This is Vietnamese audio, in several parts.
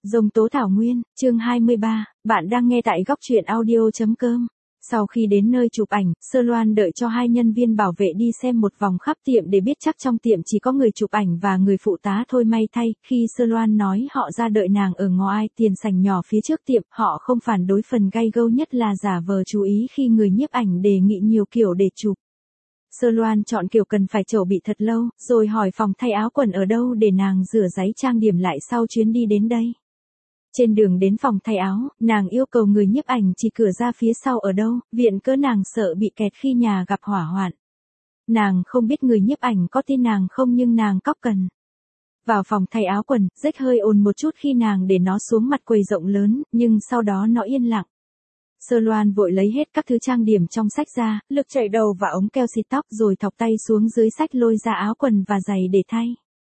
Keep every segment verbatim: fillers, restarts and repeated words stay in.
Dông tố thảo nguyên, chương hai mươi ba, bạn đang nghe tại góc truyện audio.com. Sau khi đến nơi chụp ảnh, Sơ Loan đợi cho hai nhân viên bảo vệ đi xem một vòng khắp tiệm để biết chắc trong tiệm chỉ có người chụp ảnh và người phụ tá thôi. May thay, khi Sơ Loan nói họ ra đợi nàng ở ngoài tiền sảnh nhỏ phía trước tiệm, họ không phản đối. Phần gay gâu nhất là giả vờ chú ý khi người nhiếp ảnh đề nghị nhiều kiểu để chụp. Sơ Loan chọn kiểu cần phải chậu bị thật lâu, rồi hỏi phòng thay áo quần ở đâu để nàng rửa giấy trang điểm lại sau chuyến đi đến đây. Trên đường đến phòng thay áo, nàng yêu cầu người nhiếp ảnh chỉ cửa ra phía sau ở đâu, viện cớ nàng sợ bị kẹt khi nhà gặp hỏa hoạn. Nàng không biết người nhiếp ảnh có tin nàng không, nhưng nàng cóc cần. Vào phòng thay áo quần, rách hơi ồn một chút khi nàng để nó xuống mặt quầy rộng lớn, nhưng sau đó nó yên lặng. Sơ Loan vội lấy hết các thứ trang điểm trong sách ra, lực chảy đầu và ống keo xịt tóc, rồi thọc tay xuống dưới sách lôi ra áo quần và giày để thay.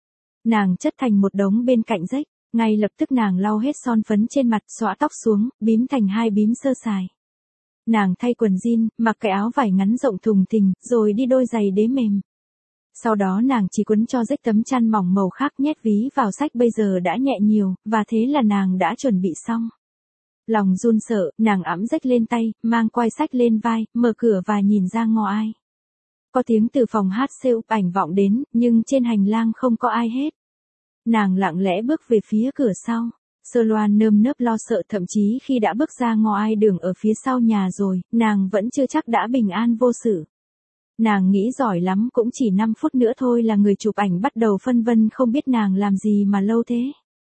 Nàng chất thành một đống bên cạnh rách, ngay lập tức nàng lau hết son phấn trên mặt, xõa tóc xuống, bím thành hai bím sơ sài. Nàng thay quần jean, mặc cái áo vải ngắn rộng thùng thình, rồi đi đôi giày đế mềm. Sau đó nàng chỉ quấn cho rách tấm chăn mỏng màu khác, nhét ví vào sách bây giờ đã nhẹ nhiều, và thế là nàng đã chuẩn bị xong. Lòng run sợ, nàng ẵm rách lên tay, mang quai sách lên vai, mở cửa và nhìn ra ngoài. Có tiếng từ phòng hát siêu ảnh vọng đến, nhưng trên hành lang không có ai hết. Nàng lặng lẽ bước về phía cửa sau. Sơ Loan nơm nớp lo sợ, thậm chí khi đã bước ra ngoài đường ở phía sau nhà rồi, nàng vẫn chưa chắc đã bình an vô sự. Nàng nghĩ giỏi lắm, cũng chỉ năm phút nữa thôi là người chụp ảnh bắt đầu phân vân không biết nàng làm gì mà lâu thế.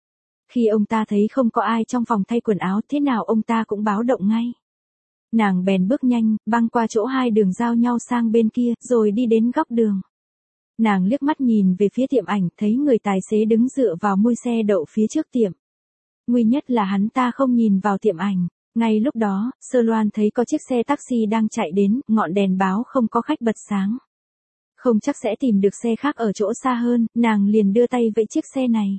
Khi ông ta thấy không có ai trong phòng thay quần áo, thế nào ông ta cũng báo động ngay. Nàng bèn bước nhanh, băng qua chỗ hai đường giao nhau sang bên kia, rồi đi đến góc đường. Nàng liếc mắt nhìn về phía tiệm ảnh, thấy người tài xế đứng dựa vào mui xe đậu phía trước tiệm. Nguy nhất là hắn ta không nhìn vào tiệm ảnh. Ngay lúc đó, Sơ Loan thấy có chiếc xe taxi đang chạy đến, ngọn đèn báo không có khách bật sáng. Không chắc sẽ tìm được xe khác ở chỗ xa hơn, nàng liền đưa tay vẫy chiếc xe này.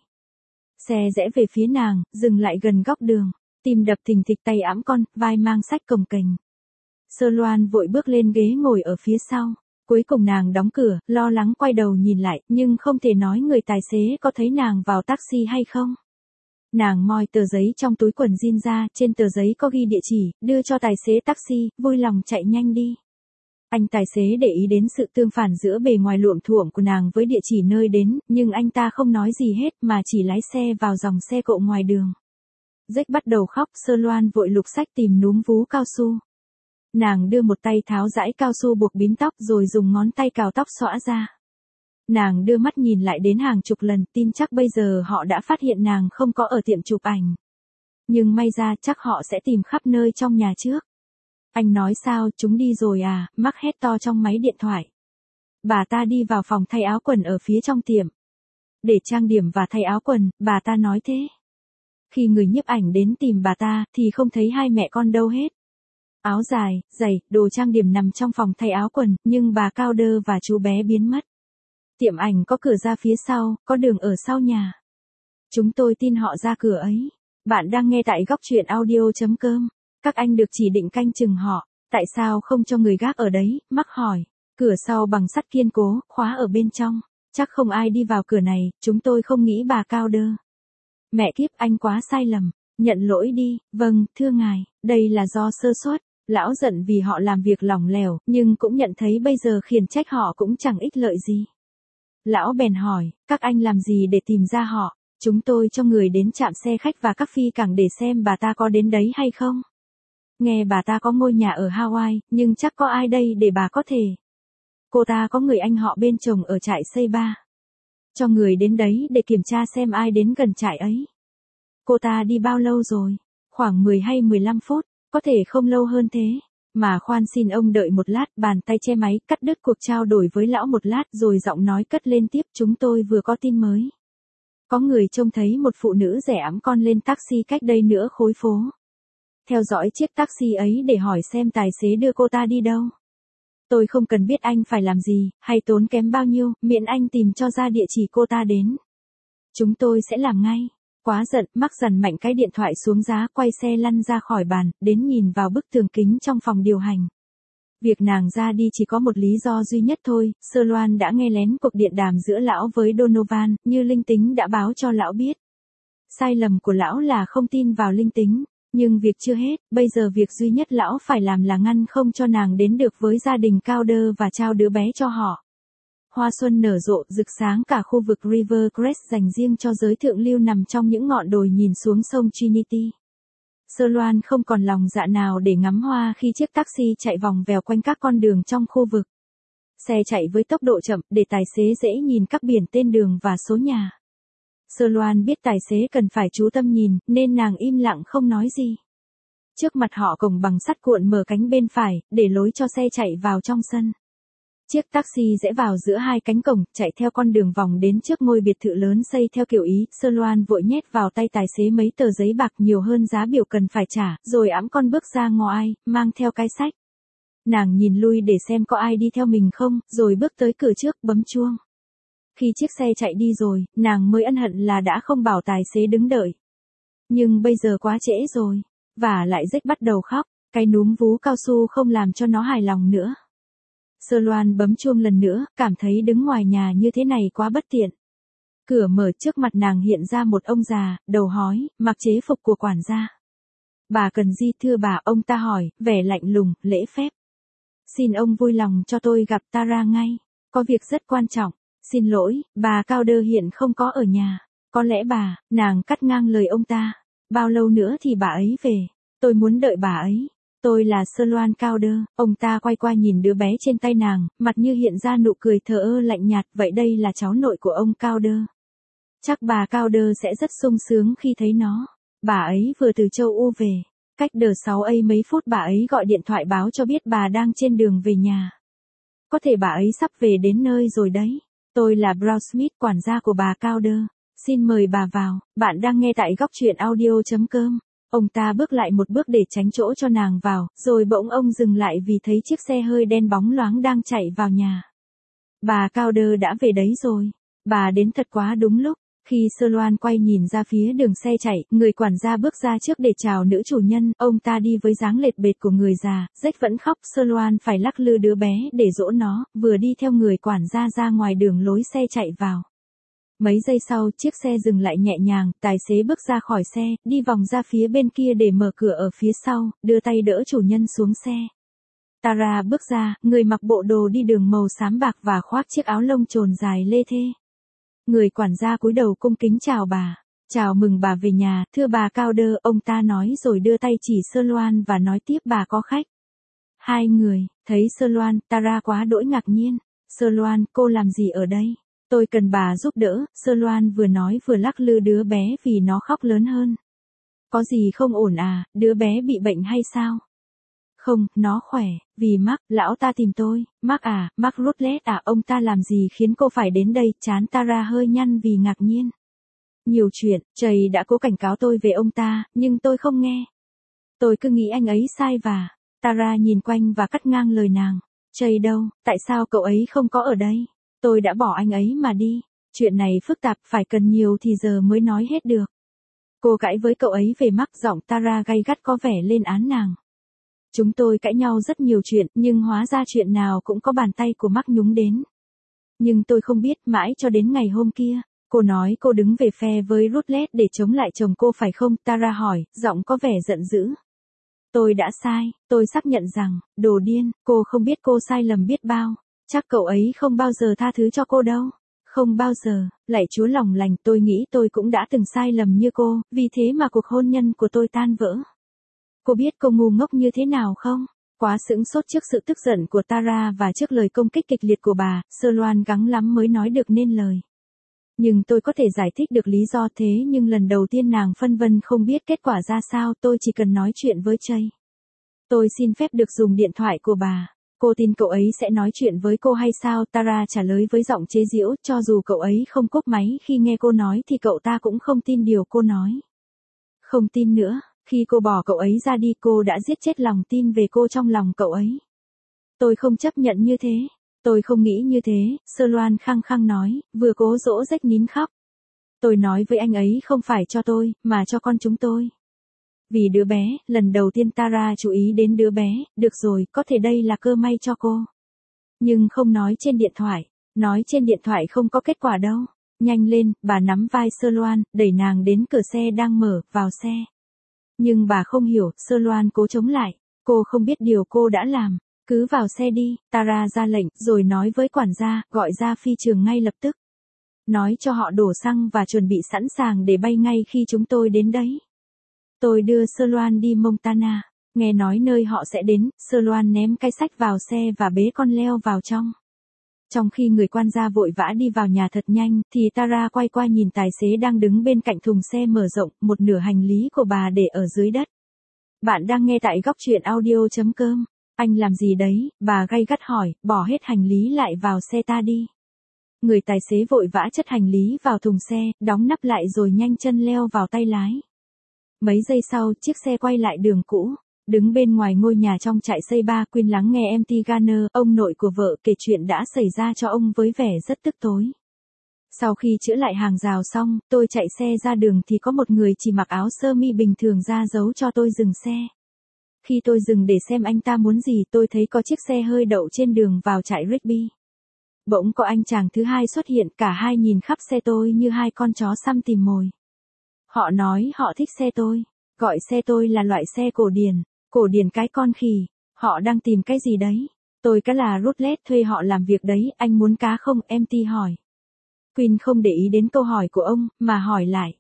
Xe rẽ về phía nàng, dừng lại gần góc đường, tim đập thình thịch, tay ẵm con, vai mang sách cồng kềnh. Sơ Loan vội bước lên ghế ngồi ở phía sau. Cuối cùng nàng đóng cửa, lo lắng quay đầu nhìn lại, nhưng không thể nói người tài xế có thấy nàng vào taxi hay không. Nàng moi tờ giấy trong túi quần jean ra, trên tờ giấy có ghi địa chỉ, đưa cho tài xế taxi, vui lòng chạy nhanh đi. Anh tài xế để ý đến sự tương phản giữa bề ngoài luộm thuộm của nàng với địa chỉ nơi đến, nhưng anh ta không nói gì hết mà chỉ lái xe vào dòng xe cộ ngoài đường. Rách bắt đầu khóc, Sơ Loan vội lục sách tìm núm vú cao su. Nàng đưa một tay tháo dãy cao su buộc bím tóc, rồi dùng ngón tay cào tóc xõa ra. Nàng đưa mắt nhìn lại đến hàng chục lần, tin chắc bây giờ họ đã phát hiện nàng không có ở tiệm chụp ảnh. Nhưng may ra chắc họ sẽ tìm khắp nơi trong nhà trước. Anh nói sao, chúng đi rồi à, Mark hét to trong máy điện thoại. Bà ta đi vào phòng thay áo quần ở phía trong tiệm. Để trang điểm và thay áo quần, bà ta nói thế. Khi người nhiếp ảnh đến tìm bà ta, thì không thấy hai mẹ con đâu hết. Áo dài, giày, đồ trang điểm nằm trong phòng thay áo quần, nhưng bà Cao Đơ và chú bé biến mất. Tiệm ảnh có cửa ra phía sau, có đường ở sau nhà. Chúng tôi tin họ ra cửa ấy. Bạn đang nghe tại góc truyện audio.com. Các anh được chỉ định canh chừng họ. Tại sao không cho người gác ở đấy? Mark hỏi. Cửa sau bằng sắt kiên cố, khóa ở bên trong. Chắc không ai đi vào cửa này, chúng tôi không nghĩ. Bà Cao Đơ. Mẹ kiếp, anh quá sai lầm. Nhận lỗi đi. Vâng, thưa ngài, đây là do sơ suất. Lão giận vì họ làm việc lỏng lẻo, nhưng cũng nhận thấy bây giờ khiển trách họ cũng chẳng ích lợi gì. Lão bèn hỏi, các anh làm gì để tìm ra họ? Chúng tôi cho người đến trạm xe khách và các phi cảng để xem bà ta có đến đấy hay không. Nghe bà ta có ngôi nhà ở Hawaii, nhưng chắc có ai đây để bà có thể. Cô ta có người anh họ bên chồng ở trại xây ba. Cho người đến đấy để kiểm tra xem ai đến gần trại ấy. Cô ta đi bao lâu rồi? Khoảng mười hay mười lăm phút, có thể không lâu hơn thế. Mà khoan, xin ông đợi một lát. Bàn tay che máy, cắt đứt cuộc trao đổi với lão một lát, rồi giọng nói cất lên tiếp. Chúng tôi vừa có tin mới. Có người trông thấy một phụ nữ rẻ ẵm con lên taxi cách đây nửa khối phố. Theo dõi chiếc taxi ấy để hỏi xem tài xế đưa cô ta đi đâu. Tôi không cần biết anh phải làm gì, hay tốn kém bao nhiêu, miễn anh tìm cho ra địa chỉ cô ta đến. Chúng tôi sẽ làm ngay. Quá giận, Mark dằn mạnh cái điện thoại xuống giá, quay xe lăn ra khỏi bàn, đến nhìn vào bức tường kính trong phòng điều hành. Việc nàng ra đi chỉ có một lý do duy nhất thôi. Sơ Loan đã nghe lén cuộc điện đàm giữa lão với Donovan, như linh tính đã báo cho lão biết. sai lầm của lão là không tin vào linh tính. Nhưng việc chưa hết, bây giờ việc duy nhất lão phải làm là ngăn không cho nàng đến được với gia đình Calder và trao đứa bé cho họ. Hoa xuân nở rộ rực sáng cả khu vực Rivercrest dành riêng cho giới thượng lưu nằm trong những ngọn đồi nhìn xuống sông Trinity. Sơ Loan không còn lòng dạ nào để ngắm hoa khi chiếc taxi chạy vòng vèo quanh các con đường trong khu vực. Xe chạy với tốc độ chậm để tài xế dễ nhìn các biển tên đường và số nhà. Sơ Loan biết tài xế cần phải chú tâm nhìn, nên nàng im lặng không nói gì. Trước mặt họ cổng bằng sắt cuộn mở cánh bên phải, để lối cho xe chạy vào trong sân. Chiếc taxi rẽ vào giữa hai cánh cổng, chạy theo con đường vòng đến trước ngôi biệt thự lớn xây theo kiểu Ý. Sơ Loan vội nhét vào tay tài xế mấy tờ giấy bạc nhiều hơn giá biểu cần phải trả, rồi ẵm con bước ra ngoài, mang theo cái xách. Nàng nhìn lui để xem có ai đi theo mình không, rồi bước tới cửa trước, bấm chuông. Khi chiếc xe chạy đi rồi, nàng mới ân hận là đã không bảo tài xế đứng đợi. Nhưng bây giờ quá trễ rồi, và lại Jack bắt đầu khóc, cái núm vú cao su không làm cho nó hài lòng nữa. Sơ Loan bấm chuông lần nữa, cảm thấy đứng ngoài nhà như thế này quá bất tiện. Cửa mở, trước mặt nàng hiện ra một ông già, đầu hói, mặc chế phục của quản gia. Bà cần gì thưa bà? Ông ta hỏi, vẻ lạnh lùng, lễ phép. Xin ông vui lòng cho tôi gặp Tara ngay, có việc rất quan trọng. Xin lỗi, bà Calder hiện không có ở nhà. Có lẽ bà, nàng cắt ngang lời ông ta. Bao lâu nữa thì bà ấy về? Tôi muốn đợi bà ấy. Tôi là Sơ Loan Calder. Ông ta quay qua nhìn đứa bé trên tay nàng, mặt như hiện ra nụ cười thờ ơ lạnh nhạt. Vậy đây là cháu nội của ông Calder. Chắc bà Calder sẽ rất sung sướng khi thấy nó. Bà ấy vừa từ châu Âu về. Cách đờ sáu A mấy phút bà ấy gọi điện thoại báo cho biết bà đang trên đường về nhà. Có thể bà ấy sắp về đến nơi rồi đấy. Tôi là Brown Smith, quản gia của bà Calder. Xin mời bà vào, bạn đang nghe tại góc truyện audio chấm com. Ông ta bước lại một bước để tránh chỗ cho nàng vào, rồi bỗng ông dừng lại vì thấy chiếc xe hơi đen bóng loáng đang chạy vào nhà. Bà Calder đã về đấy rồi. Bà đến thật quá đúng lúc. Khi Sơ Loan quay nhìn ra phía đường xe chạy, người quản gia bước ra trước để chào nữ chủ nhân. Ông ta đi với dáng lệch bệt của người già, Jack vẫn khóc. Sơ Loan phải lắc lư đứa bé để dỗ nó, vừa đi theo người quản gia ra ngoài đường lối xe chạy vào. Mấy giây sau, chiếc xe dừng lại nhẹ nhàng, tài xế bước ra khỏi xe, đi vòng ra phía bên kia để mở cửa ở phía sau, đưa tay đỡ chủ nhân xuống xe. Tara bước ra, người mặc bộ đồ đi đường màu xám bạc và khoác chiếc áo lông trồn dài lê thê. Người quản gia cúi đầu cung kính chào bà. Chào mừng bà về nhà, thưa bà Calder, ông ta nói rồi đưa tay chỉ Sơ Loan và nói tiếp bà có khách. Hai người, thấy Sơ Loan, Tara quá đỗi ngạc nhiên. Sơ Loan, cô làm gì ở đây? Tôi cần bà giúp đỡ, Sơ Loan vừa nói vừa lắc lư đứa bé vì nó khóc lớn hơn. Có gì không ổn à, đứa bé bị bệnh hay sao? Không, nó khỏe, vì Mark, lão ta tìm tôi. Mark à, Mark Rutledge à, ông ta làm gì khiến cô phải đến đây? Trán Tara hơi nhăn vì ngạc nhiên. Nhiều chuyện, Trey đã cố cảnh cáo tôi về ông ta, nhưng tôi không nghe. Tôi cứ nghĩ anh ấy sai và... Tara nhìn quanh và cắt ngang lời nàng. Trey đâu, tại sao cậu ấy không có ở đây? Tôi đã bỏ anh ấy mà đi. Chuyện này phức tạp, phải cần nhiều thì giờ mới nói hết được. Cô cãi với cậu ấy về Mark, giọng Tara gay gắt có vẻ lên án nàng. Chúng tôi cãi nhau rất nhiều chuyện, nhưng hóa ra chuyện nào cũng có bàn tay của Mark nhúng đến. Nhưng tôi không biết, mãi cho đến ngày hôm kia. Cô nói cô đứng về phe với Rutledge để chống lại chồng cô phải không? Tara hỏi, giọng có vẻ giận dữ. Tôi đã sai, tôi xác nhận rằng, đồ điên, cô không biết cô sai lầm biết bao. Chắc cậu ấy không bao giờ tha thứ cho cô đâu. Không bao giờ, lạy Chúa lòng lành, tôi nghĩ tôi cũng đã từng sai lầm như cô, vì thế mà cuộc hôn nhân của tôi tan vỡ. Cô biết cô ngu ngốc như thế nào không? Quá sững sốt trước sự tức giận của Tara và trước lời công kích kịch liệt của bà, Sơ Loan gắng lắm mới nói được nên lời. Nhưng tôi có thể giải thích được lý do thế, nhưng lần đầu tiên nàng phân vân không biết kết quả ra sao, tôi chỉ cần nói chuyện với Trey. Tôi xin phép được dùng điện thoại của bà. Cô tin cậu ấy sẽ nói chuyện với cô hay sao? Tara trả lời với giọng chế giễu, cho dù cậu ấy không cúp máy khi nghe cô nói thì cậu ta cũng không tin điều cô nói. Không tin nữa, khi cô bỏ cậu ấy ra đi cô đã giết chết lòng tin về cô trong lòng cậu ấy. Tôi không chấp nhận như thế. Tôi không nghĩ như thế, Sơ Loan khăng khăng nói, vừa cố dỗ Jack nín khóc. Tôi nói với anh ấy không phải cho tôi, mà cho con chúng tôi. Vì đứa bé, lần đầu tiên Tara chú ý đến đứa bé, được rồi, có thể đây là cơ may cho cô. Nhưng không nói trên điện thoại, nói trên điện thoại không có kết quả đâu. Nhanh lên, bà nắm vai Sơ Loan, đẩy nàng đến cửa xe đang mở, vào xe. Nhưng bà không hiểu, Sơ Loan cố chống lại. Cô không biết điều cô đã làm. Cứ vào xe đi, Tara ra lệnh, rồi nói với quản gia, gọi ra phi trường ngay lập tức. Nói cho họ đổ xăng và chuẩn bị sẵn sàng để bay ngay khi chúng tôi đến đấy. Tôi đưa Sơ Loan đi Montana. Nghe nói nơi họ sẽ đến, Sơ Loan ném cái xách vào xe và bế con leo vào trong. Trong khi người quan gia vội vã đi vào nhà thật nhanh, thì Tara quay qua nhìn tài xế đang đứng bên cạnh thùng xe mở rộng, một nửa hành lý của bà để ở dưới đất. Bạn đang nghe tại góc truyện audio chấm com. Anh làm gì đấy, bà gay gắt hỏi, bỏ hết hành lý lại vào xe ta đi. Người tài xế vội vã chất hành lý vào thùng xe, đóng nắp lại rồi nhanh chân leo vào tay lái. Mấy giây sau, chiếc xe quay lại đường cũ. Đứng bên ngoài ngôi nhà trong trại xây ba, Quyên lắng nghe em tê Garner, ông nội của vợ, kể chuyện đã xảy ra cho ông với vẻ rất tức tối. Sau khi chữa lại hàng rào xong, tôi chạy xe ra đường thì có một người chỉ mặc áo sơ mi bình thường ra dấu cho tôi dừng xe. Khi tôi dừng để xem anh ta muốn gì, tôi thấy có chiếc xe hơi đậu trên đường vào trại Rigby. Bỗng có anh chàng thứ hai xuất hiện, cả hai nhìn khắp xe tôi như hai con chó săn tìm mồi. Họ nói họ thích xe tôi, gọi xe tôi là loại xe cổ điển. Cổ điển cái con khỉ, họ đang tìm cái gì đấy? Tôi cá là Rutledge thuê họ làm việc đấy, anh muốn cá không? Em tê hỏi. Quyên không để ý đến câu hỏi của ông, mà hỏi lại.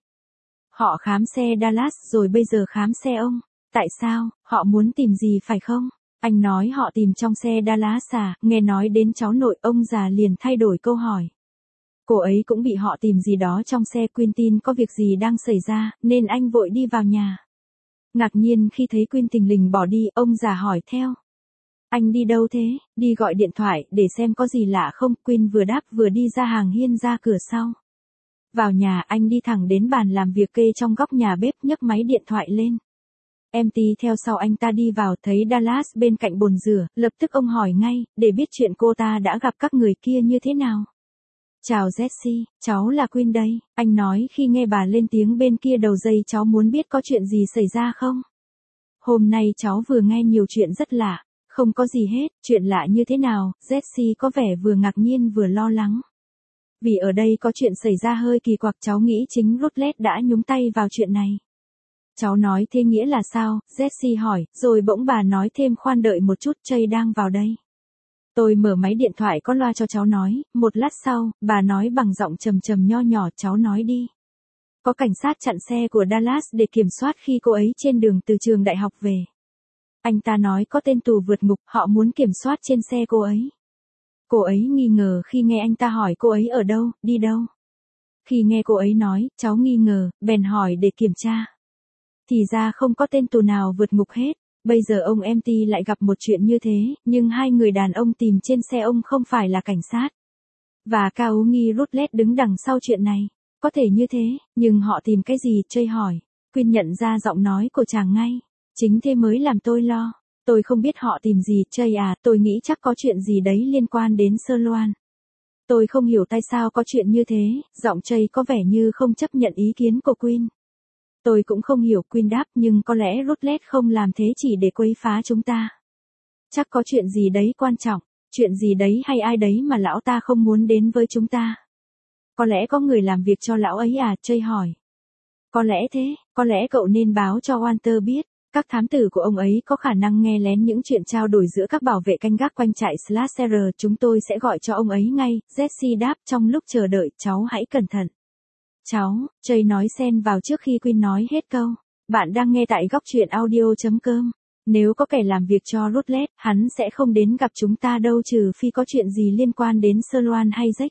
Họ khám xe Dallas rồi bây giờ khám xe ông. Tại sao, họ muốn tìm gì phải không? Anh nói họ tìm trong xe Dallas à, nghe nói đến cháu nội ông già liền thay đổi câu hỏi. Cô ấy cũng bị họ tìm gì đó trong xe. Quyên tin có việc gì đang xảy ra, nên anh vội đi vào nhà. Ngạc nhiên khi thấy Quyên thình lình bỏ đi, ông già hỏi theo. Anh đi đâu thế? Đi gọi điện thoại, để xem có gì lạ không? Quyên vừa đáp vừa đi ra hàng hiên ra cửa sau. Vào nhà, anh đi thẳng đến bàn làm việc kê trong góc nhà bếp, nhấc máy điện thoại lên. Em tê theo sau anh ta đi vào, thấy Dallas bên cạnh bồn rửa, lập tức ông hỏi ngay, để biết chuyện cô ta đã gặp các người kia như thế nào. Chào Jessie, cháu là Quyên đây, anh nói khi nghe bà lên tiếng bên kia đầu dây. Cháu muốn biết có chuyện gì xảy ra không? Hôm nay cháu vừa nghe nhiều chuyện rất lạ. Không có gì hết, chuyện lạ như thế nào? Jessie có vẻ vừa ngạc nhiên vừa lo lắng. Vì ở đây có chuyện xảy ra hơi kỳ quặc, cháu nghĩ chính Rutledge đã nhúng tay vào chuyện này. Cháu nói thế nghĩa là sao? Jessie hỏi, rồi bỗng bà nói thêm, khoan đợi một chút, Jay đang vào đây. Tôi mở máy điện thoại có loa cho cháu nói, một lát sau, bà nói bằng giọng trầm trầm nho nhỏ, cháu nói đi. Có cảnh sát chặn xe của Dallas để kiểm soát khi cô ấy trên đường từ trường đại học về. Anh ta nói có tên tù vượt ngục, họ muốn kiểm soát trên xe cô ấy. Cô ấy nghi ngờ khi nghe anh ta hỏi cô ấy ở đâu, đi đâu. Khi nghe cô ấy nói, cháu nghi ngờ, bèn hỏi để kiểm tra. Thì ra không có tên tù nào vượt ngục hết. Bây giờ ông em tê lại gặp một chuyện như thế, nhưng hai người đàn ông tìm trên xe ông không phải là cảnh sát. Và cao nghi Rutledge đứng đằng sau chuyện này. Có thể như thế, nhưng họ tìm cái gì? Jay hỏi. Quyên nhận ra giọng nói của chàng ngay. Chính thế mới làm tôi lo. Tôi không biết họ tìm gì. Jay à, tôi nghĩ chắc có chuyện gì đấy liên quan đến Sơ Loan. Tôi không hiểu tại sao có chuyện như thế. Giọng Jay có vẻ như không chấp nhận ý kiến của Quyên. Tôi cũng không hiểu, Quyên đáp, nhưng có lẽ Rutledge không làm thế chỉ để quấy phá chúng ta. Chắc có chuyện gì đấy quan trọng, chuyện gì đấy hay ai đấy mà lão ta không muốn đến với chúng ta. Có lẽ có người làm việc cho lão ấy à? Jay hỏi. Có lẽ thế, có lẽ cậu nên báo cho Walter biết. Các thám tử của ông ấy có khả năng nghe lén những chuyện trao đổi giữa các bảo vệ canh gác quanh trại Slasher. Chúng tôi sẽ gọi cho ông ấy ngay. Jessie đáp, trong lúc chờ đợi, cháu hãy cẩn thận. Cháu, Jay nói xen vào trước khi Quyên nói hết câu. Bạn đang nghe tại góc truyện audio chấm com. Nếu có kẻ làm việc cho Rutledge, hắn sẽ không đến gặp chúng ta đâu, trừ phi có chuyện gì liên quan đến Sơ Loan hay Jack.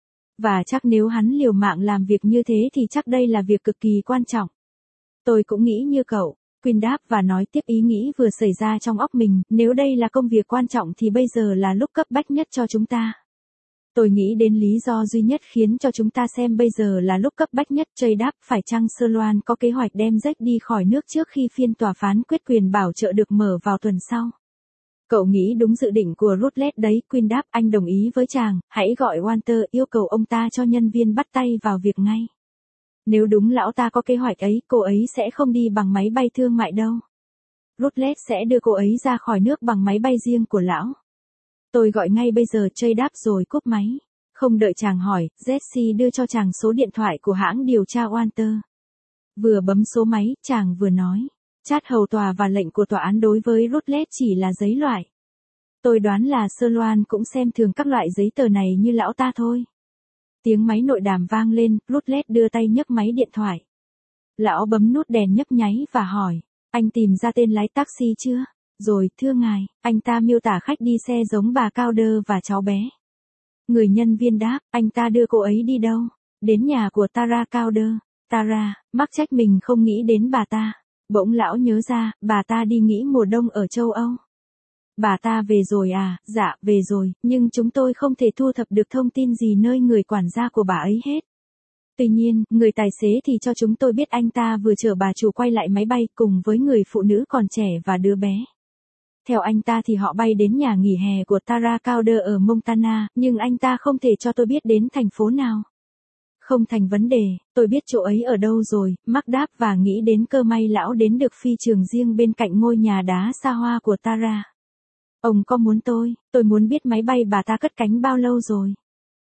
Và chắc nếu hắn liều mạng làm việc như thế thì chắc đây là việc cực kỳ quan trọng. Tôi cũng nghĩ như cậu. Quyên đáp và nói tiếp ý nghĩ vừa xảy ra trong óc mình, nếu đây là công việc quan trọng thì bây giờ là lúc cấp bách nhất cho chúng ta. Tôi nghĩ đến lý do duy nhất khiến cho chúng ta xem bây giờ là lúc cấp bách nhất. Jay đáp, phải chăng Sơ Loan có kế hoạch đem Jack đi khỏi nước trước khi phiên tòa phán quyết quyền bảo trợ được mở vào tuần sau? Cậu nghĩ đúng dự định của Rutledge đấy. Quyên đáp, anh đồng ý với chàng, hãy gọi Walter, yêu cầu ông ta cho nhân viên bắt tay vào việc ngay. Nếu đúng lão ta có kế hoạch ấy, cô ấy sẽ không đi bằng máy bay thương mại đâu. Rutledge sẽ đưa cô ấy ra khỏi nước bằng máy bay riêng của lão. Tôi gọi ngay bây giờ, Jay đáp rồi cúp máy. Không đợi chàng hỏi, Jesse đưa cho chàng số điện thoại của hãng điều tra Walter. Vừa bấm số máy, chàng vừa nói. Chat hầu tòa và lệnh của tòa án đối với Rutledge chỉ là giấy loại. Tôi đoán là Sir Loan cũng xem thường các loại giấy tờ này như lão ta thôi. Tiếng máy nội đàm vang lên, Rutledge đưa tay nhấc máy điện thoại. Lão bấm nút đèn nhấp nháy và hỏi, anh tìm ra tên lái taxi chưa? Rồi, thưa ngài, anh ta miêu tả khách đi xe giống bà Cowder và cháu bé. Người nhân viên đáp, anh ta đưa cô ấy đi đâu? Đến nhà của Tara Cowder. Tara, mắc trách mình không nghĩ đến bà ta. Bỗng lão nhớ ra, bà ta đi nghỉ mùa đông ở châu Âu. Bà ta về rồi à? Dạ, về rồi, nhưng chúng tôi không thể thu thập được thông tin gì nơi người quản gia của bà ấy hết. Tuy nhiên, người tài xế thì cho chúng tôi biết anh ta vừa chở bà chủ quay lại máy bay cùng với người phụ nữ còn trẻ và đứa bé. Theo anh ta thì họ bay đến nhà nghỉ hè của Tara Cowder ở Montana, nhưng anh ta không thể cho tôi biết đến thành phố nào. Không thành vấn đề, tôi biết chỗ ấy ở đâu rồi, Mark đáp và nghĩ đến cơ may lão đến được phi trường riêng bên cạnh ngôi nhà đá xa hoa của Tara. Ông có muốn tôi, tôi muốn biết máy bay bà ta cất cánh bao lâu rồi.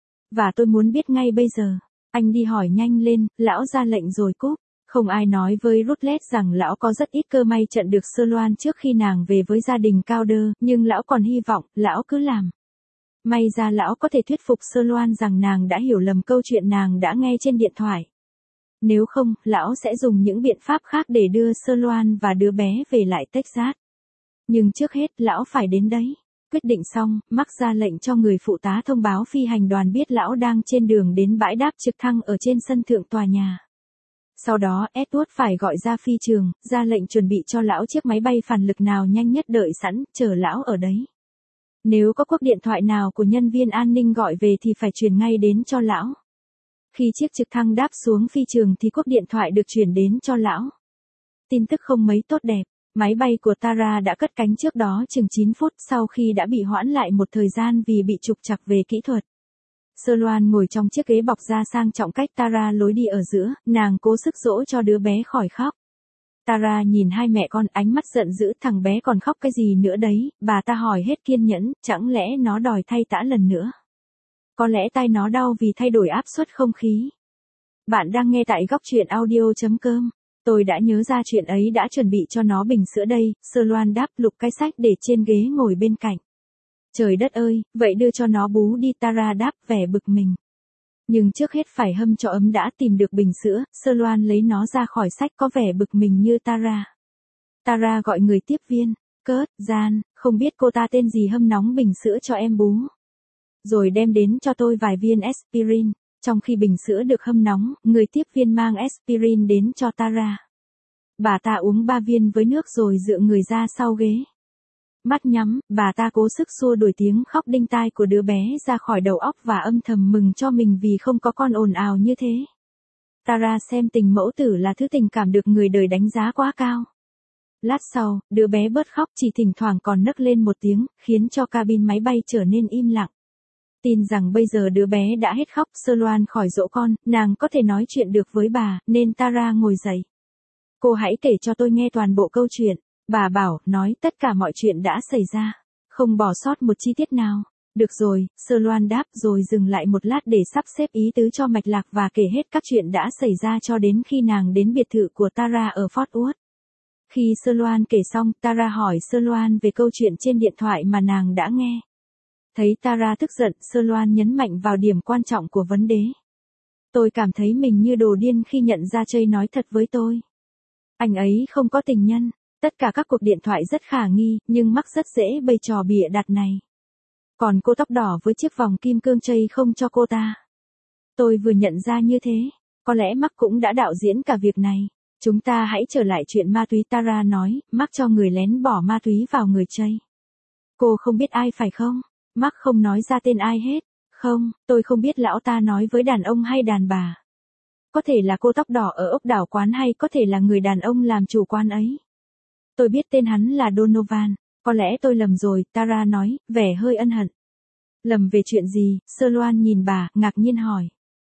Và tôi muốn biết ngay bây giờ. Anh đi hỏi nhanh lên, lão ra lệnh rồi cúp. Không ai nói với Rutledge rằng lão có rất ít cơ may trận được Sir Loan trước khi nàng về với gia đình Cowder, nhưng lão còn hy vọng, lão cứ làm. May ra lão có thể thuyết phục Sir Loan rằng nàng đã hiểu lầm câu chuyện nàng đã nghe trên điện thoại. Nếu không, lão sẽ dùng những biện pháp khác để đưa Sir Loan và đứa bé về lại Texas. Nhưng trước hết, lão phải đến đấy. Quyết định xong, Mark ra lệnh cho người phụ tá thông báo phi hành đoàn biết lão đang trên đường đến bãi đáp trực thăng ở trên sân thượng tòa nhà. Sau đó, Edward phải gọi ra phi trường, ra lệnh chuẩn bị cho lão chiếc máy bay phản lực nào nhanh nhất đợi sẵn, chờ lão ở đấy. Nếu có cuộc điện thoại nào của nhân viên an ninh gọi về thì phải truyền ngay đến cho lão. Khi chiếc trực thăng đáp xuống phi trường thì cuộc điện thoại được chuyển đến cho lão. Tin tức không mấy tốt đẹp. Máy bay của Tara đã cất cánh trước đó chừng chín phút sau khi đã bị hoãn lại một thời gian vì bị trục trặc về kỹ thuật. Sir Loan ngồi trong chiếc ghế bọc da sang trọng cách Tara lối đi ở giữa, nàng cố sức dỗ cho đứa bé khỏi khóc. Tara nhìn hai mẹ con ánh mắt giận dữ, thằng bé còn khóc cái gì nữa đấy, bà ta hỏi hết kiên nhẫn, chẳng lẽ nó đòi thay tã lần nữa. Có lẽ tai nó đau vì thay đổi áp suất không khí. Bạn đang nghe tại góc truyện audio chấm com. Tôi đã nhớ ra chuyện ấy đã chuẩn bị cho nó bình sữa đây, Sir Loan đáp lục cái sách để trên ghế ngồi bên cạnh. Trời đất ơi, vậy đưa cho nó bú đi, Tara đáp vẻ bực mình. Nhưng trước hết phải hâm cho ấm đã. Tìm được bình sữa, Sir Loan lấy nó ra khỏi sách có vẻ bực mình như Tara. Tara gọi người tiếp viên, Kurt, Jan, không biết cô ta tên gì hâm nóng bình sữa cho em bú. Rồi đem đến cho tôi vài viên aspirin. Trong khi bình sữa được hâm nóng, người tiếp viên mang aspirin đến cho Tara. Bà ta uống ba viên với nước rồi dựa người ra sau ghế. Mắt nhắm, bà ta cố sức xua đuổi tiếng khóc đinh tai của đứa bé ra khỏi đầu óc và âm thầm mừng cho mình vì không có con ồn ào như thế. Tara xem tình mẫu tử là thứ tình cảm được người đời đánh giá quá cao. Lát sau, đứa bé bớt khóc, chỉ thỉnh thoảng còn nấc lên một tiếng, khiến cho cabin máy bay trở nên im lặng. Tin rằng bây giờ đứa bé đã hết khóc, Sir Loan khỏi dỗ con, nàng có thể nói chuyện được với bà, nên Tara ngồi dậy. Cô hãy kể cho tôi nghe toàn bộ câu chuyện. Bà bảo, nói tất cả mọi chuyện đã xảy ra. Không bỏ sót một chi tiết nào. Được rồi, Sir Loan đáp rồi dừng lại một lát để sắp xếp ý tứ cho mạch lạc và kể hết các chuyện đã xảy ra cho đến khi nàng đến biệt thự của Tara ở Fort Worth. Khi Sir Loan kể xong, Tara hỏi Sir Loan về câu chuyện trên điện thoại mà nàng đã nghe. Thấy Tara tức giận, Sir Loan nhấn mạnh vào điểm quan trọng của vấn đề. Tôi cảm thấy mình như đồ điên khi nhận ra Jay nói thật với tôi. Anh ấy không có tình nhân. Tất cả các cuộc điện thoại rất khả nghi, nhưng Mark rất dễ bày trò bịa đặt này. Còn cô tóc đỏ với chiếc vòng kim cương Jay không cho cô ta. Tôi vừa nhận ra như thế. Có lẽ Mark cũng đã đạo diễn cả việc này. Chúng ta hãy trở lại chuyện ma túy, Tara nói, Mark cho người lén bỏ ma túy vào người Jay. Cô không biết ai phải không? Mark không nói ra tên ai hết. Không, tôi không biết lão ta nói với đàn ông hay đàn bà. Có thể là cô tóc đỏ ở ốc đảo quán hay có thể là người đàn ông làm chủ quán ấy. Tôi biết tên hắn là Donovan. Có lẽ tôi lầm rồi, Tara nói, vẻ hơi ân hận. Lầm về chuyện gì? Sir Loan nhìn bà, ngạc nhiên hỏi.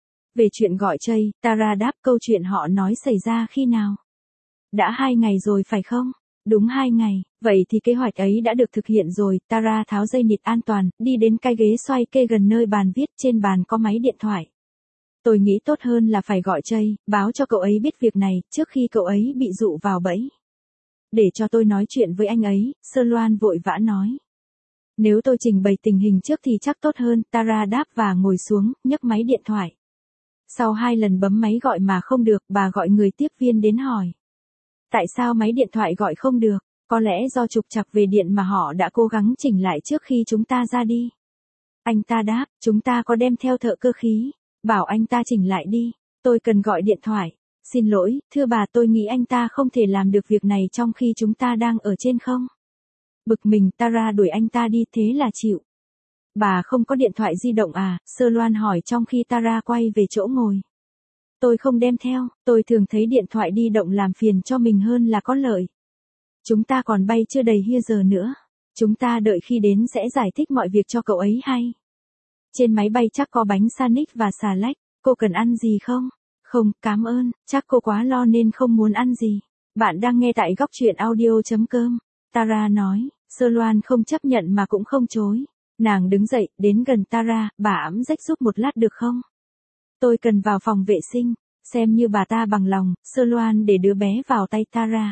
Về chuyện gọi Jay, Tara đáp câu chuyện họ nói xảy ra khi nào? Đã hai ngày rồi phải không? Đúng hai ngày, vậy thì kế hoạch ấy đã được thực hiện rồi, Tara tháo dây nịt an toàn, đi đến cái ghế xoay kê gần nơi bàn viết, trên bàn có máy điện thoại. Tôi nghĩ tốt hơn là phải gọi Jay, báo cho cậu ấy biết việc này, trước khi cậu ấy bị dụ vào bẫy. Để cho tôi nói chuyện với anh ấy, Sơ Loan vội vã nói. Nếu tôi trình bày tình hình trước thì chắc tốt hơn, Tara đáp và ngồi xuống, nhấc máy điện thoại. Sau hai lần bấm máy gọi mà không được, bà gọi người tiếp viên đến hỏi. Tại sao máy điện thoại gọi không được? Có lẽ do trục trặc về điện mà họ đã cố gắng chỉnh lại trước khi chúng ta ra đi. Anh ta đáp, chúng ta có đem theo thợ cơ khí. Bảo anh ta chỉnh lại đi. Tôi cần gọi điện thoại. Xin lỗi, thưa bà, tôi nghĩ anh ta không thể làm được việc này trong khi chúng ta đang ở trên không. Bực mình, Tara đuổi anh ta đi, thế là chịu. Bà không có điện thoại di động à? Sơ Loan hỏi trong khi Tara quay về chỗ ngồi. Tôi không đem theo, tôi thường thấy điện thoại di động làm phiền cho mình hơn là có lợi. Chúng ta còn bay chưa đầy hia giờ nữa. Chúng ta đợi khi đến sẽ giải thích mọi việc cho cậu ấy hay. Trên máy bay chắc có bánh sandwich và xà lách, cô cần ăn gì không? Không, cảm ơn, chắc cô quá lo nên không muốn ăn gì. Bạn đang nghe tại góc truyện audio chấm com. Tara nói, Sơ Loan không chấp nhận mà cũng không chối. Nàng đứng dậy, đến gần Tara, bà ẵm rách giúp một lát được không? Tôi cần vào phòng vệ sinh, xem như bà ta bằng lòng, Sơ Loan để đứa bé vào tay Tara.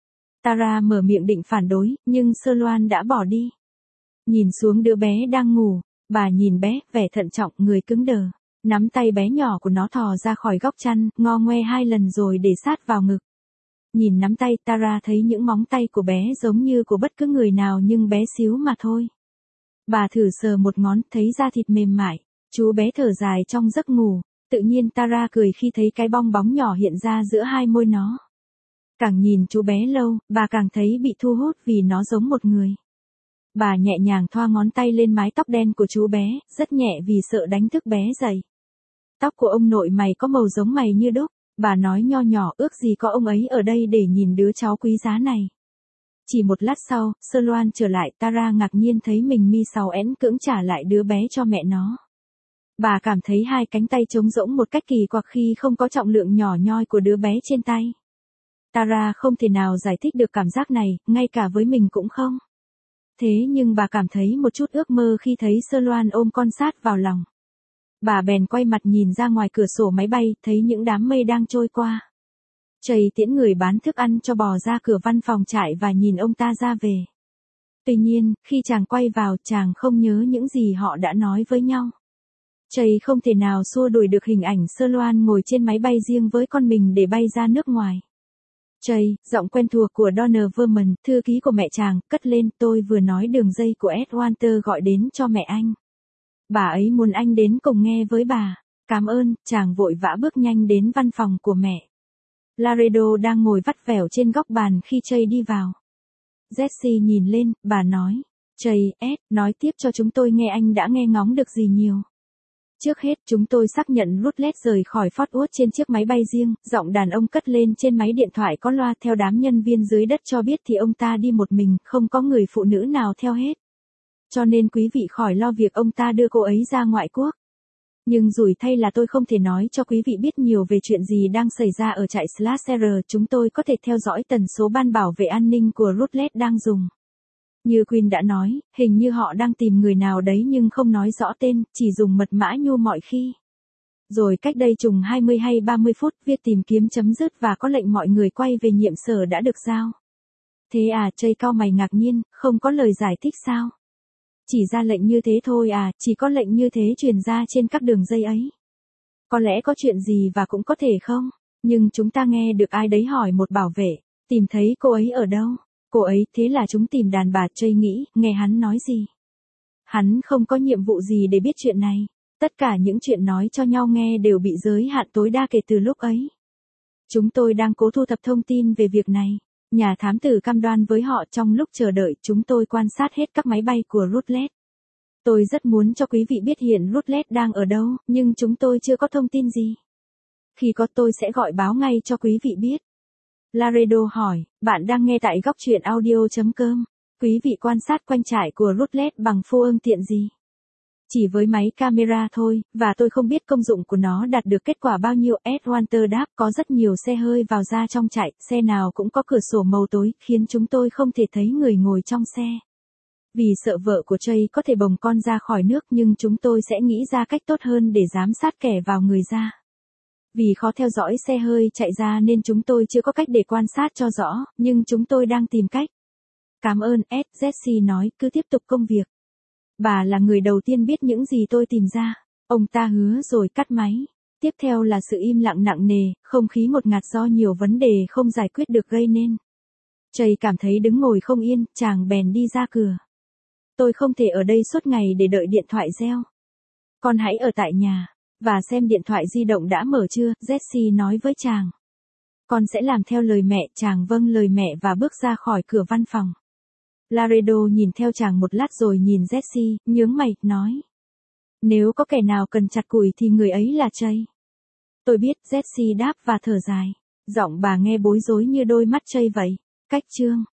Tara mở miệng định phản đối, nhưng Sơ Loan đã bỏ đi. Nhìn xuống đứa bé đang ngủ, bà nhìn bé, vẻ thận trọng, người cứng đờ. Nắm tay bé nhỏ của nó thò ra khỏi góc chăn, ngo ngoe hai lần rồi để sát vào ngực. Nhìn nắm tay, Tara thấy những móng tay của bé giống như của bất cứ người nào nhưng bé xíu mà thôi. Bà thử sờ một ngón, thấy da thịt mềm mại. Chú bé thở dài trong giấc ngủ. Tự nhiên Tara cười khi thấy cái bong bóng nhỏ hiện ra giữa hai môi nó. Càng nhìn chú bé lâu, bà càng thấy bị thu hút vì nó giống một người. Bà nhẹ nhàng thoa ngón tay lên mái tóc đen của chú bé, rất nhẹ vì sợ đánh thức bé dậy. Tóc của ông nội mày có màu giống mày như đúc, bà nói nho nhỏ, ước gì có ông ấy ở đây để nhìn đứa cháu quý giá này. Chỉ một lát sau, Sơ Loan trở lại, Tara ngạc nhiên thấy mình mi sáu én cưỡng trả lại đứa bé cho mẹ nó. Bà cảm thấy hai cánh tay trống rỗng một cách kỳ quặc khi không có trọng lượng nhỏ nhoi của đứa bé trên tay. Tara không thể nào giải thích được cảm giác này, ngay cả với mình cũng không. Thế nhưng bà cảm thấy một chút ước mơ khi thấy Sơ Loan ôm con sát vào lòng. Bà bèn quay mặt nhìn ra ngoài cửa sổ máy bay, thấy những đám mây đang trôi qua. Trầy tiễn người bán thức ăn cho bò ra cửa văn phòng trại và nhìn ông ta ra về. Tuy nhiên, khi chàng quay vào, chàng không nhớ những gì họ đã nói với nhau. Trầy không thể nào xua đuổi được hình ảnh Sơ Loan ngồi trên máy bay riêng với con mình để bay ra nước ngoài. Trầy, giọng quen thuộc của Donna Verman, thư ký của mẹ chàng, cất lên, tôi vừa nói đường dây của Ed Walter gọi đến cho mẹ anh. Bà ấy muốn anh đến cùng nghe với bà. Cảm ơn, chàng vội vã bước nhanh đến văn phòng của mẹ. Laredo đang ngồi vắt vẻo trên góc bàn khi Trey đi vào. Jessie nhìn lên, bà nói. Trey, Ed, nói tiếp cho chúng tôi nghe anh đã nghe ngóng được gì nhiều. Trước hết, chúng tôi xác nhận Rutledge rời khỏi Fort Worth trên chiếc máy bay riêng, giọng đàn ông cất lên trên máy điện thoại có loa, theo đám nhân viên dưới đất cho biết thì ông ta đi một mình, không có người phụ nữ nào theo hết. Cho nên quý vị khỏi lo việc ông ta đưa cô ấy ra ngoại quốc. Nhưng rủi thay là tôi không thể nói cho quý vị biết nhiều về chuyện gì đang xảy ra ở trại Slasher, chúng tôi có thể theo dõi tần số ban bảo vệ an ninh của Rutledge đang dùng. Như Quinn đã nói, hình như họ đang tìm người nào đấy nhưng không nói rõ tên, chỉ dùng mật mã nhu mọi khi. Rồi cách đây chừng hai mươi hay ba mươi phút, việc tìm kiếm chấm dứt và có lệnh mọi người quay về nhiệm sở đã được giao. Thế à, Trey cau mày ngạc nhiên, không có lời giải thích sao? Chỉ ra lệnh như thế thôi à, chỉ có lệnh như thế truyền ra trên các đường dây ấy. Có lẽ có chuyện gì và cũng có thể không, nhưng chúng ta nghe được ai đấy hỏi một bảo vệ, tìm thấy cô ấy ở đâu? Cô ấy, thế là chúng tìm đàn bà. Trey nghĩ, nghe hắn nói gì? Hắn không có nhiệm vụ gì để biết chuyện này. Tất cả những chuyện nói cho nhau nghe đều bị giới hạn tối đa kể từ lúc ấy. Chúng tôi đang cố thu thập thông tin về việc này. Nhà thám tử cam đoan với họ trong lúc chờ đợi chúng tôi quan sát hết các máy bay của Rutledge. Tôi rất muốn cho quý vị biết hiện Rutledge đang ở đâu, nhưng chúng tôi chưa có thông tin gì. Khi có tôi sẽ gọi báo ngay cho quý vị biết. Laredo hỏi, bạn đang nghe tại góc truyện audio chấm com. Quý vị quan sát quanh trại của Rutledge bằng phương tiện gì? Chỉ với máy camera thôi, và tôi không biết công dụng của nó đạt được kết quả bao nhiêu. Ed Walter đáp, có rất nhiều xe hơi vào ra trong trại, xe nào cũng có cửa sổ màu tối, khiến chúng tôi không thể thấy người ngồi trong xe. Vì sợ vợ của Jay có thể bồng con ra khỏi nước, nhưng chúng tôi sẽ nghĩ ra cách tốt hơn để giám sát kẻ vào người ra. Vì khó theo dõi xe hơi chạy ra nên chúng tôi chưa có cách để quan sát cho rõ, nhưng chúng tôi đang tìm cách. Cảm ơn Ed, Jesse nói, cứ tiếp tục công việc. Bà là người đầu tiên biết những gì tôi tìm ra. Ông ta hứa rồi cắt máy. Tiếp theo là sự im lặng nặng nề, không khí ngột ngạt do nhiều vấn đề không giải quyết được gây nên. Jay cảm thấy đứng ngồi không yên, chàng bèn đi ra cửa. Tôi không thể ở đây suốt ngày để đợi điện thoại reo. Con hãy ở tại nhà, và xem điện thoại di động đã mở chưa, Jesse nói với chàng. Con sẽ làm theo lời mẹ, chàng vâng lời mẹ và bước ra khỏi cửa văn phòng. Laredo nhìn theo chàng một lát rồi nhìn Jesse, nhướng mày, nói. Nếu có kẻ nào cần chặt củi thì người ấy là Jay. Tôi biết, Jesse đáp và thở dài. Giọng bà nghe bối rối như đôi mắt Jay vậy. Cách chương